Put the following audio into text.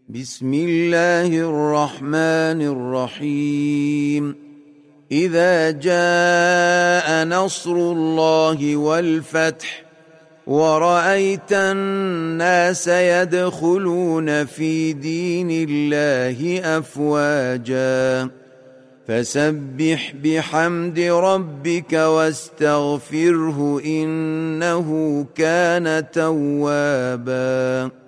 بسم الله الرحمن الرحيم إذا جاء نصر الله والفتح ورأيت الناس يدخلون في دين الله أفواجا فسبح بحمد ربك واستغفره إنه كان توابا.